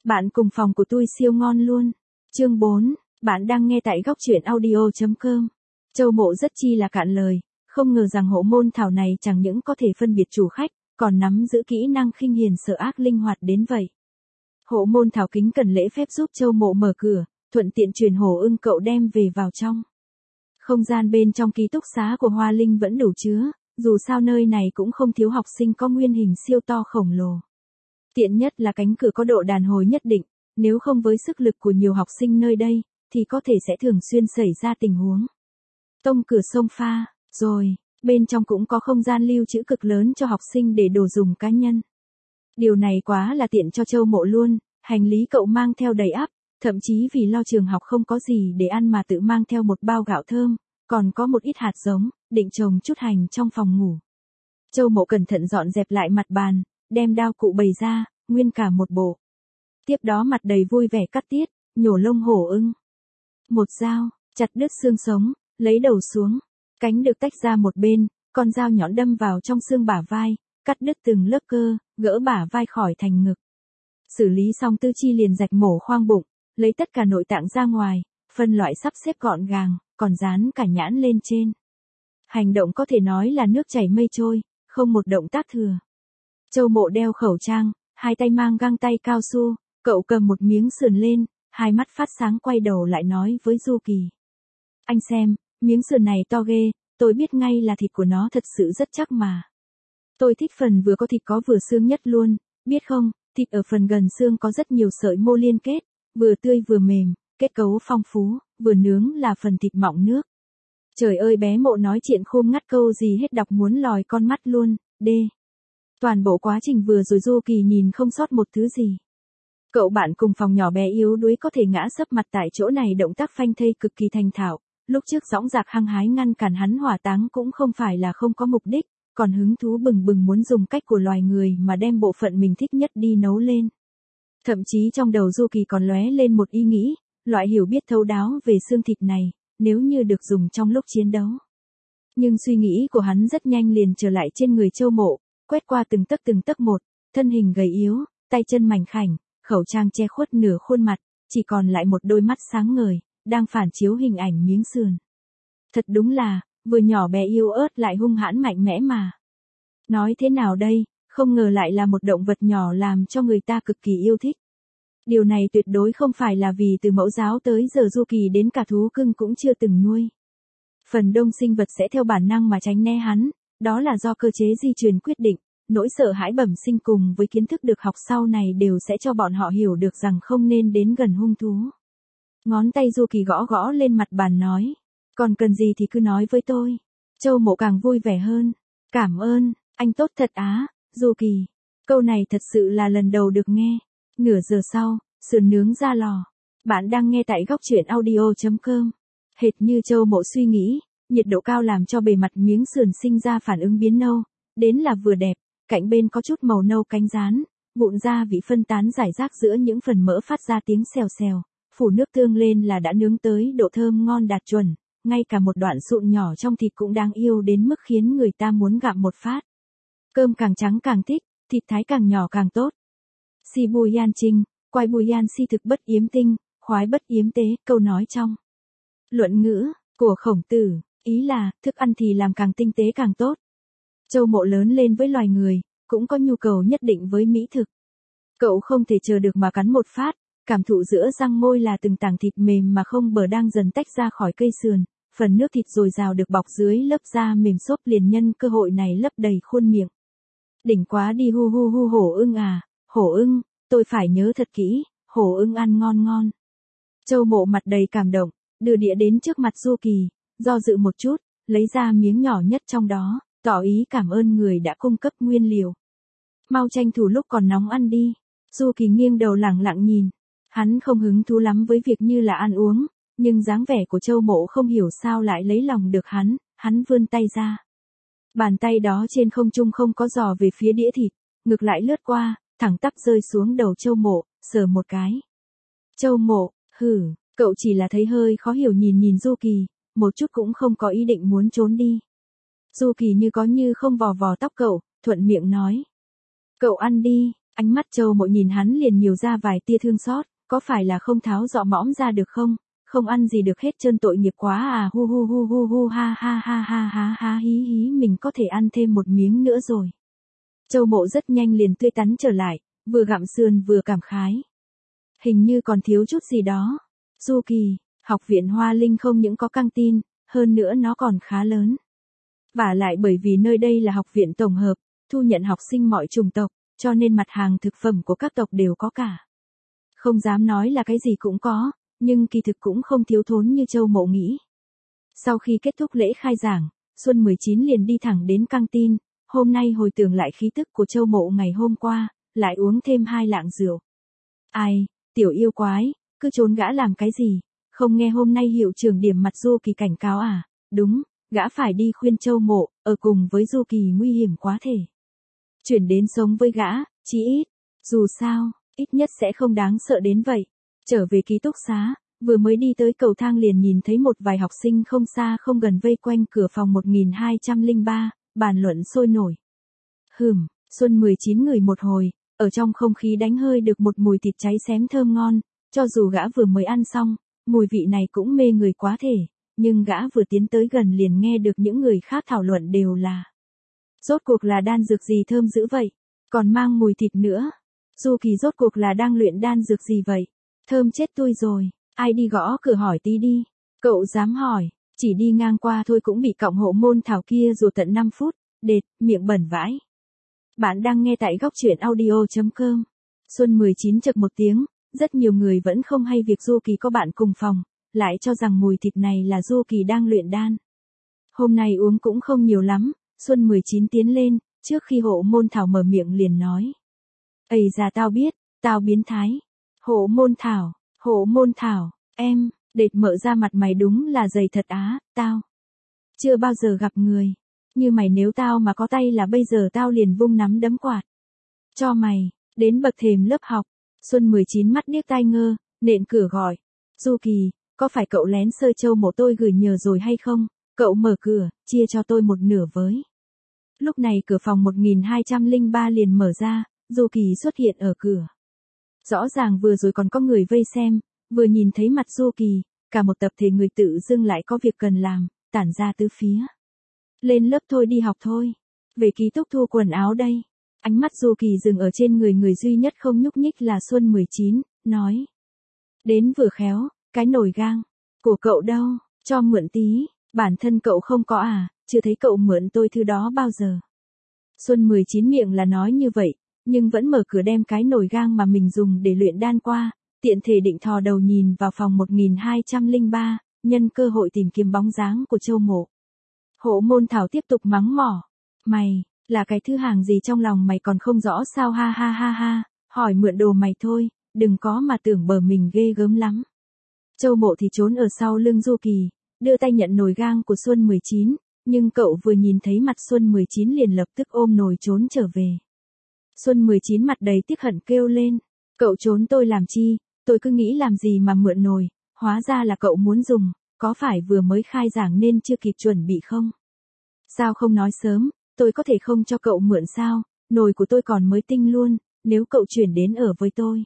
Bạn cùng phòng của tôi siêu ngon luôn. Chương 4, bạn đang nghe tại góc truyện audio.com. Châu Mộ rất chi là cạn lời, không ngờ rằng hộ môn thảo này chẳng những có thể phân biệt chủ khách, còn nắm giữ kỹ năng khinh hiền sợ ác linh hoạt đến vậy. Hộ môn thảo kính cẩn lễ phép giúp Châu Mộ mở cửa, thuận tiện truyền Hổ Ưng cậu đem về vào trong. Không gian bên trong ký túc xá của Hoa Linh vẫn đủ chứa, dù sao nơi này cũng không thiếu học sinh có nguyên hình siêu to khổng lồ. Tiện nhất là cánh cửa có độ đàn hồi nhất định, nếu không với sức lực của nhiều học sinh nơi đây, thì có thể sẽ thường xuyên xảy ra tình huống tông cửa xông pha, rồi, bên trong cũng có không gian lưu trữ cực lớn cho học sinh để đồ dùng cá nhân. Điều này quá là tiện cho Châu Mộ luôn, hành lý cậu mang theo đầy ắp, thậm chí vì lo trường học không có gì để ăn mà tự mang theo một bao gạo thơm, còn có một ít hạt giống, định trồng chút hành trong phòng ngủ. Châu Mộ cẩn thận dọn dẹp lại mặt bàn, đem đao cụ bày ra, nguyên cả một bộ. Tiếp đó mặt đầy vui vẻ cắt tiết, nhổ lông hổ ưng. Một dao, chặt đứt xương sống, lấy đầu xuống, cánh được tách ra một bên, con dao nhọn đâm vào trong xương bả vai, cắt đứt từng lớp cơ, gỡ bả vai khỏi thành ngực. Xử lý xong tư chi liền rạch mổ khoang bụng, lấy tất cả nội tạng ra ngoài, phân loại sắp xếp gọn gàng, còn dán cả nhãn lên trên. Hành động có thể nói là nước chảy mây trôi, không một động tác thừa. Châu Mộ đeo khẩu trang, hai tay mang găng tay cao su, cậu cầm một miếng sườn lên, hai mắt phát sáng quay đầu lại nói với Du Kỳ. Anh xem, miếng sườn này to ghê, tôi biết ngay là thịt của nó thật sự rất chắc mà. Tôi thích phần vừa có thịt có vừa xương nhất luôn, biết không, thịt ở phần gần xương có rất nhiều sợi mô liên kết, vừa tươi vừa mềm, kết cấu phong phú, vừa nướng là phần thịt mọng nước. Trời ơi bé Mộ nói chuyện khôn ngắt câu gì hết đọc muốn lòi con mắt luôn, đê. Toàn bộ quá trình vừa rồi Du Kỳ nhìn không sót một thứ gì. Cậu bạn cùng phòng nhỏ bé yếu đuối có thể ngã sấp mặt tại chỗ này động tác phanh thây cực kỳ thành thạo, lúc trước dõng dạc hăng hái ngăn cản hắn hỏa táng cũng không phải là không có mục đích, còn hứng thú bừng bừng muốn dùng cách của loài người mà đem bộ phận mình thích nhất đi nấu lên. Thậm chí trong đầu Du Kỳ còn lóe lên một ý nghĩ, loại hiểu biết thấu đáo về xương thịt này, nếu như được dùng trong lúc chiến đấu. Nhưng suy nghĩ của hắn rất nhanh liền trở lại trên người Châu Mộ, quét qua từng tấc một, thân hình gầy yếu, tay chân mảnh khảnh, khẩu trang che khuất nửa khuôn mặt, chỉ còn lại một đôi mắt sáng ngời, đang phản chiếu hình ảnh miếng sườn. Thật đúng là, vừa nhỏ bé yếu ớt lại hung hãn mạnh mẽ mà. Nói thế nào đây, không ngờ lại là một động vật nhỏ làm cho người ta cực kỳ yêu thích. Điều này tuyệt đối không phải là vì từ mẫu giáo tới giờ Du Kỳ đến cả thú cưng cũng chưa từng nuôi. Phần đông sinh vật sẽ theo bản năng mà tránh né hắn, đó là do cơ chế di truyền quyết định, nỗi sợ hãi bẩm sinh cùng với kiến thức được học sau này đều sẽ cho bọn họ hiểu được rằng không nên đến gần hung thú. Ngón tay Du Kỳ gõ gõ lên mặt bàn nói, còn cần gì thì cứ nói với tôi. Châu Mộ càng vui vẻ hơn, cảm ơn, anh tốt thật á, Du Kỳ. Câu này thật sự là lần đầu được nghe. Nửa giờ sau, sườn nướng ra lò. Bạn đang nghe tại góc truyện audio.com. Hệt như Châu Mộ suy nghĩ, nhiệt độ cao làm cho bề mặt miếng sườn sinh ra phản ứng biến nâu, đến là vừa đẹp, cạnh bên có chút màu nâu cánh rán, vụn gia vị phân tán rải rác giữa những phần mỡ phát ra tiếng xèo xèo, phủ nước tương lên là đã nướng tới độ thơm ngon đạt chuẩn, ngay cả một đoạn sụn nhỏ trong thịt cũng đáng yêu đến mức khiến người ta muốn gặm một phát. Cơm càng trắng càng thích, thịt thái càng nhỏ càng tốt. Si bùi yan trinh, quay bùi yan si thực bất yếm tinh, khoái bất yếm tế, câu nói trong luận ngữ của Khổng Tử, ý là, thức ăn thì làm càng tinh tế càng tốt. Châu Mộ lớn lên với loài người, cũng có nhu cầu nhất định với mỹ thực. Cậu không thể chờ được mà cắn một phát, cảm thụ giữa răng môi là từng tảng thịt mềm mà không bờ đang dần tách ra khỏi cây sườn, phần nước thịt dồi dào được bọc dưới lớp da mềm xốp liền nhân cơ hội này lấp đầy khuôn miệng. Đỉnh quá đi hu hu hu hổ ưng à, hổ ưng, tôi phải nhớ thật kỹ, hổ ưng ăn ngon ngon. Châu Mộ mặt đầy cảm động, đưa đĩa đến trước mặt Du Kỳ, do dự một chút, lấy ra miếng nhỏ nhất trong đó, tỏ ý cảm ơn người đã cung cấp nguyên liệu. Mau tranh thủ lúc còn nóng ăn đi. Du Kỳ nghiêng đầu lẳng lặng nhìn. Hắn không hứng thú lắm với việc như là ăn uống, nhưng dáng vẻ của Châu Mộ không hiểu sao lại lấy lòng được hắn vươn tay ra. Bàn tay đó trên không trung không có dò về phía đĩa thịt, ngược lại lướt qua, thẳng tắp rơi xuống đầu Châu Mộ, sờ một cái. Châu Mộ, cậu chỉ là thấy hơi khó hiểu nhìn Du Kỳ, một chút cũng không có ý định muốn trốn đi. Du Kỳ như có như không vò vò tóc cậu, thuận miệng nói. Cậu ăn đi, Ánh mắt Châu Mộ nhìn hắn liền nhiều ra vài tia thương xót, có phải là không tháo dọ mõm ra được không? Không ăn gì được hết trơn, tội nghiệp quá à, hu hu hu hu hu, ha ha ha ha ha ha, hí hí, mình có thể ăn thêm một miếng nữa rồi. Châu Mộ rất nhanh liền tươi tắn trở lại, vừa gặm sườn vừa cảm khái. Hình như còn thiếu chút gì đó. Du Kỳ, học viện Hoa Linh không những có căng tin, hơn nữa nó còn khá lớn. Vả lại bởi vì nơi đây là học viện tổng hợp, thu nhận học sinh mọi chủng tộc, cho nên mặt hàng thực phẩm của các tộc đều có cả. Không dám nói là cái gì cũng có, nhưng kỳ thực cũng không thiếu thốn như Châu Mộ nghĩ. Sau khi kết thúc lễ khai giảng, Xuân 19 liền đi thẳng đến căng tin, hôm nay hồi tưởng lại khí tức của Châu Mộ ngày hôm qua, lại uống thêm 2 lạng rượu. Ai, tiểu yêu quái, cứ trốn gã làm cái gì, không nghe hôm nay hiệu trưởng điểm mặt Du Kỳ cảnh cáo à, đúng, gã phải đi khuyên Châu Mộ, ở cùng với Du Kỳ nguy hiểm quá thể. Chuyển đến sống với gã, chí ít, dù sao, ít nhất sẽ không đáng sợ đến vậy. Trở về ký túc xá, vừa mới đi tới cầu thang liền nhìn thấy một vài học sinh không xa không gần vây quanh cửa phòng 1203, bàn luận sôi nổi. Xuân 19 ngửi một hồi, ở trong không khí đánh hơi được một mùi thịt cháy xém thơm ngon, cho dù gã vừa mới ăn xong, mùi vị này cũng mê người quá thể, nhưng gã vừa tiến tới gần liền nghe được những người khác thảo luận đều là. Rốt cuộc là đan dược gì thơm dữ vậy, còn mang mùi thịt nữa. Du Kỳ rốt cuộc là đang luyện đan dược gì vậy, thơm chết tôi rồi, ai đi gõ cửa hỏi tí đi. Cậu dám hỏi, chỉ đi ngang qua thôi cũng bị cọng hộ môn thảo kia rùa tận 5 phút, đệt, miệng bẩn vãi. Bạn đang nghe tại góc truyện audio.com. Xuân 19 chực một tiếng, rất nhiều người vẫn không hay việc Du Kỳ có bạn cùng phòng, lại cho rằng mùi thịt này là Du Kỳ đang luyện đan. Hôm nay uống cũng không nhiều lắm, Xuân 19 tiến lên, trước khi hộ môn thảo mở miệng liền nói. Ây da tao biết, tao biến thái. Hộ môn thảo, em, đệt mợ ra mặt mày đúng là dày thật á, tao. Chưa bao giờ gặp người. Như mày, nếu tao mà có tay là bây giờ tao liền vung nắm đấm quạt. Cho mày, đến bậc thềm lớp học. Xuân 19 mắt điếc tai ngơ, nện cửa gọi. Du Kỳ, có phải cậu lén sơi Châu Mộ tôi gửi nhờ rồi hay không? Cậu mở cửa, chia cho tôi một nửa với. Lúc này cửa phòng 1203 liền mở ra, Du Kỳ xuất hiện ở cửa. Rõ ràng vừa rồi còn có người vây xem, vừa nhìn thấy mặt Du Kỳ, cả một tập thể người tự dưng lại có việc cần làm, tản ra tứ phía. Lên lớp thôi, đi học thôi. Về ký túc thu quần áo đây. Ánh mắt Du Kỳ dừng ở trên người duy nhất không nhúc nhích là Xuân 19, nói. Đến vừa khéo, cái nồi gang của cậu đâu, cho mượn tí, bản thân cậu không có à, chưa thấy cậu mượn tôi thứ đó bao giờ. Xuân 19 miệng là nói như vậy, nhưng vẫn mở cửa đem cái nồi gang mà mình dùng để luyện đan qua, tiện thể định thò đầu nhìn vào phòng 1203, nhân cơ hội tìm kiếm bóng dáng của Châu Mộ. Hộ môn thảo tiếp tục mắng mỏ. Mày, là cái thứ hàng gì trong lòng mày còn không rõ sao, ha ha ha ha, hỏi mượn đồ mày thôi, đừng có mà tưởng bờ mình ghê gớm lắm. Châu Mộ thì trốn ở sau lưng Du Kỳ, đưa tay nhận nồi gang của Xuân 19, nhưng cậu vừa nhìn thấy mặt Xuân 19 liền lập tức ôm nồi trốn trở về. Xuân 19 mặt đầy tiếc hận kêu lên, cậu trốn tôi làm chi, tôi cứ nghĩ làm gì mà mượn nồi, hóa ra là cậu muốn dùng, có phải vừa mới khai giảng nên chưa kịp chuẩn bị không? Sao không nói sớm, tôi có thể không cho cậu mượn sao, nồi của tôi còn mới tinh luôn, nếu cậu chuyển đến ở với tôi.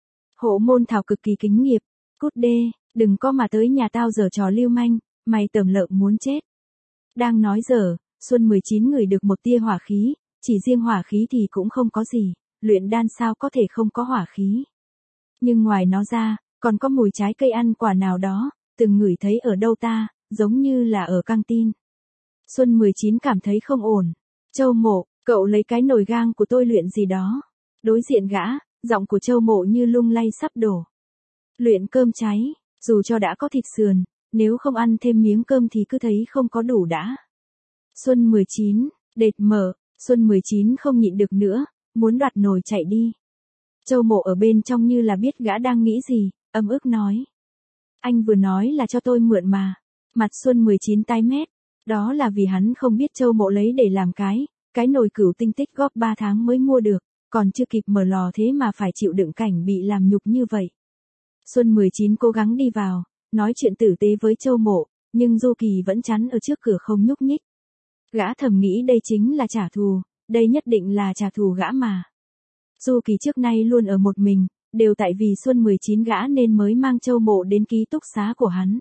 Hộ môn thảo cực kỳ kính nghiệp, cút đê, đừng có mà tới nhà tao giở trò lưu manh, mày tởm lợm muốn chết. Đang nói dở, Xuân 19 ngửi được một tia hỏa khí, chỉ riêng hỏa khí thì cũng không có gì, luyện đan sao có thể không có hỏa khí. Nhưng ngoài nó ra, còn có mùi trái cây ăn quả nào đó, từng ngửi thấy ở đâu ta, giống như là ở căng tin. Xuân 19 cảm thấy không ổn. Châu Mộ, cậu lấy cái nồi gang của tôi luyện gì đó. Đối diện gã, giọng của Châu Mộ như lung lay sắp đổ. Luyện cơm cháy, dù cho đã có thịt sườn, nếu không ăn thêm miếng cơm thì cứ thấy không có đủ đã. Xuân 19, đệt mở, Xuân 19 không nhịn được nữa, muốn đoạt nồi chạy đi. Châu Mộ ở bên trong như là biết gã đang nghĩ gì, ấm ức nói. Anh vừa nói là cho tôi mượn mà. Mặt Xuân 19 tái mét, đó là vì hắn không biết Châu Mộ lấy để làm cái nồi cửu tinh tích góp 3 tháng mới mua được, còn chưa kịp mở lò thế mà phải chịu đựng cảnh bị làm nhục như vậy. Xuân 19 cố gắng đi vào, nói chuyện tử tế với Châu Mộ, nhưng Du Kỳ vẫn chắn ở trước cửa không nhúc nhích. Gã thầm nghĩ đây chính là trả thù, đây nhất định là trả thù gã mà. Du Kỳ trước nay luôn ở một mình, đều tại vì Xuân 19 gã nên mới mang Châu Mộ đến ký túc xá của hắn.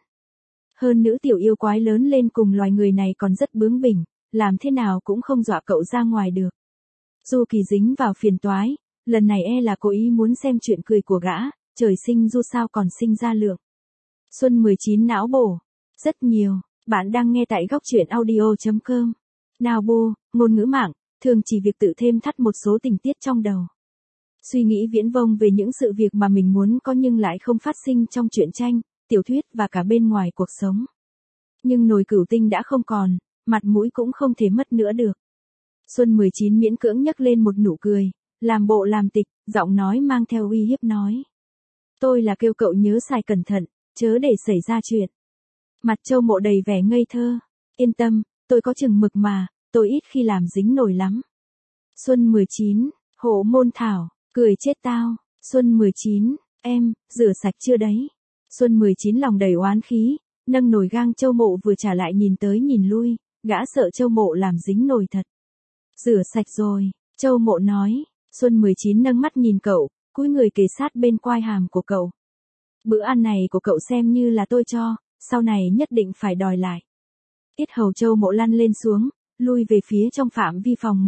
Hơn nữ tiểu yêu quái lớn lên cùng loài người này còn rất bướng bỉnh, làm thế nào cũng không dọa cậu ra ngoài được. Du Kỳ dính vào phiền toái, lần này là cố ý muốn xem chuyện cười của gã, trời sinh du sao còn sinh ra lượng. Xuân 19 não bổ, rất nhiều, bạn đang nghe tại góc truyện audio.com. Nào bu, ngôn ngữ mạng, thường chỉ việc tự thêm thắt một số tình tiết trong đầu. Suy nghĩ viễn vông về những sự việc mà mình muốn có nhưng lại không phát sinh trong truyện tranh, tiểu thuyết và cả bên ngoài cuộc sống. Nhưng nồi cửu tinh đã không còn, mặt mũi cũng không thể mất nữa được. Xuân 19 miễn cưỡng nhấc lên một nụ cười, làm bộ làm tịch, giọng nói mang theo uy hiếp nói. Tôi là kêu cậu nhớ xài cẩn thận, chớ để xảy ra chuyện. Mặt Châu Mộ đầy vẻ ngây thơ. Yên tâm, tôi có chừng mực mà, tôi ít khi làm dính nổi lắm. Xuân 19, hộ môn thảo, cười chết tao. Xuân 19, em, rửa sạch chưa đấy? Xuân 19 lòng đầy oán khí, nâng nồi gang Châu Mộ vừa trả lại nhìn tới nhìn lui, gã sợ Châu Mộ làm dính nồi thật. Rửa sạch rồi, Châu Mộ nói. Xuân 19 nâng mắt nhìn cậu, cúi người kề sát bên quai hàm của cậu. Bữa ăn này của cậu xem như là tôi cho, sau này nhất định phải đòi lại. Yết hầu Châu Mộ lăn lên xuống, lui về phía trong phạm vi phòng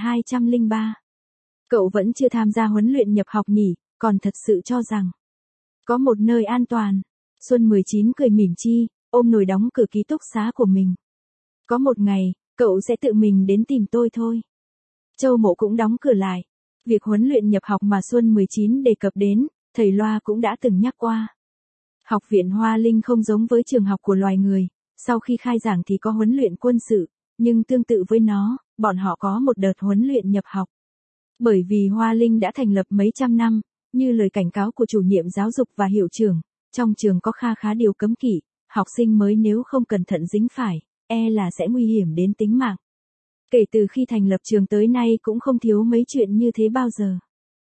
1203. Cậu vẫn chưa tham gia huấn luyện nhập học nhỉ, còn thật sự cho rằng có một nơi an toàn. Xuân 19 cười mỉm chi, ôm nồi đóng cửa ký túc xá của mình. Có một ngày, cậu sẽ tự mình đến tìm tôi thôi. Châu Mộ cũng đóng cửa lại. Việc huấn luyện nhập học mà Xuân 19 đề cập đến, thầy Loa cũng đã từng nhắc qua. Học viện Hoa Linh không giống với trường học của loài người, sau khi khai giảng thì có huấn luyện quân sự, nhưng tương tự với nó, bọn họ có một đợt huấn luyện nhập học. Bởi vì Hoa Linh đã thành lập mấy trăm năm, như lời cảnh cáo của chủ nhiệm giáo dục và hiệu trưởng, trong trường có khá điều cấm kỵ, học sinh mới nếu không cẩn thận dính phải, là sẽ nguy hiểm đến tính mạng. Kể từ khi thành lập trường tới nay cũng không thiếu mấy chuyện như thế bao giờ.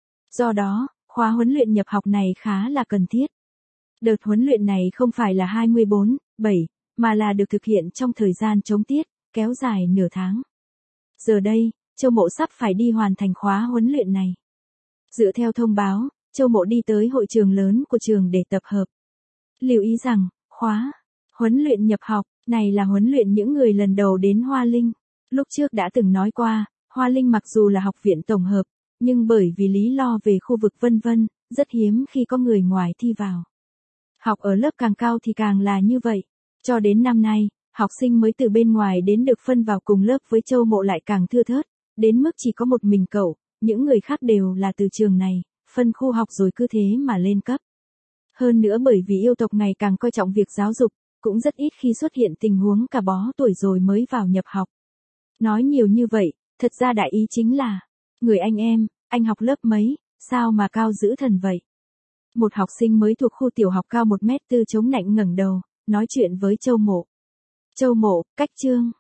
Do đó, khóa huấn luyện nhập học này khá là cần thiết. Đợt huấn luyện này không phải là 24/7, mà là được thực hiện trong thời gian trống tiết, kéo dài nửa tháng. Giờ đây, Châu Mộ sắp phải đi hoàn thành khóa huấn luyện này. Dựa theo thông báo, Châu Mộ đi tới hội trường lớn của trường để tập hợp. Lưu ý rằng, khóa huấn luyện nhập học này là huấn luyện những người lần đầu đến Hoa Linh. Lúc trước đã từng nói qua, Hoa Linh mặc dù là học viện tổng hợp, nhưng bởi vì lý lo về khu vực vân vân, rất hiếm khi có người ngoài thi vào. Học ở lớp càng cao thì càng là như vậy. Cho đến năm nay, học sinh mới từ bên ngoài đến được phân vào cùng lớp với Châu Mộ lại càng thưa thớt, đến mức chỉ có một mình cậu, những người khác đều là từ trường này, phân khu học rồi cứ thế mà lên cấp. Hơn nữa bởi vì yêu tộc ngày càng coi trọng việc giáo dục, cũng rất ít khi xuất hiện tình huống cả bó tuổi rồi mới vào nhập học. Nói nhiều như vậy, thật ra đại ý chính là, người anh em, anh học lớp mấy, sao mà cao dữ thần vậy? Một học sinh mới thuộc khu tiểu học cao 1m4 chống nạnh ngẩng đầu, nói chuyện với Châu Mộ. Châu Mộ, cách chương.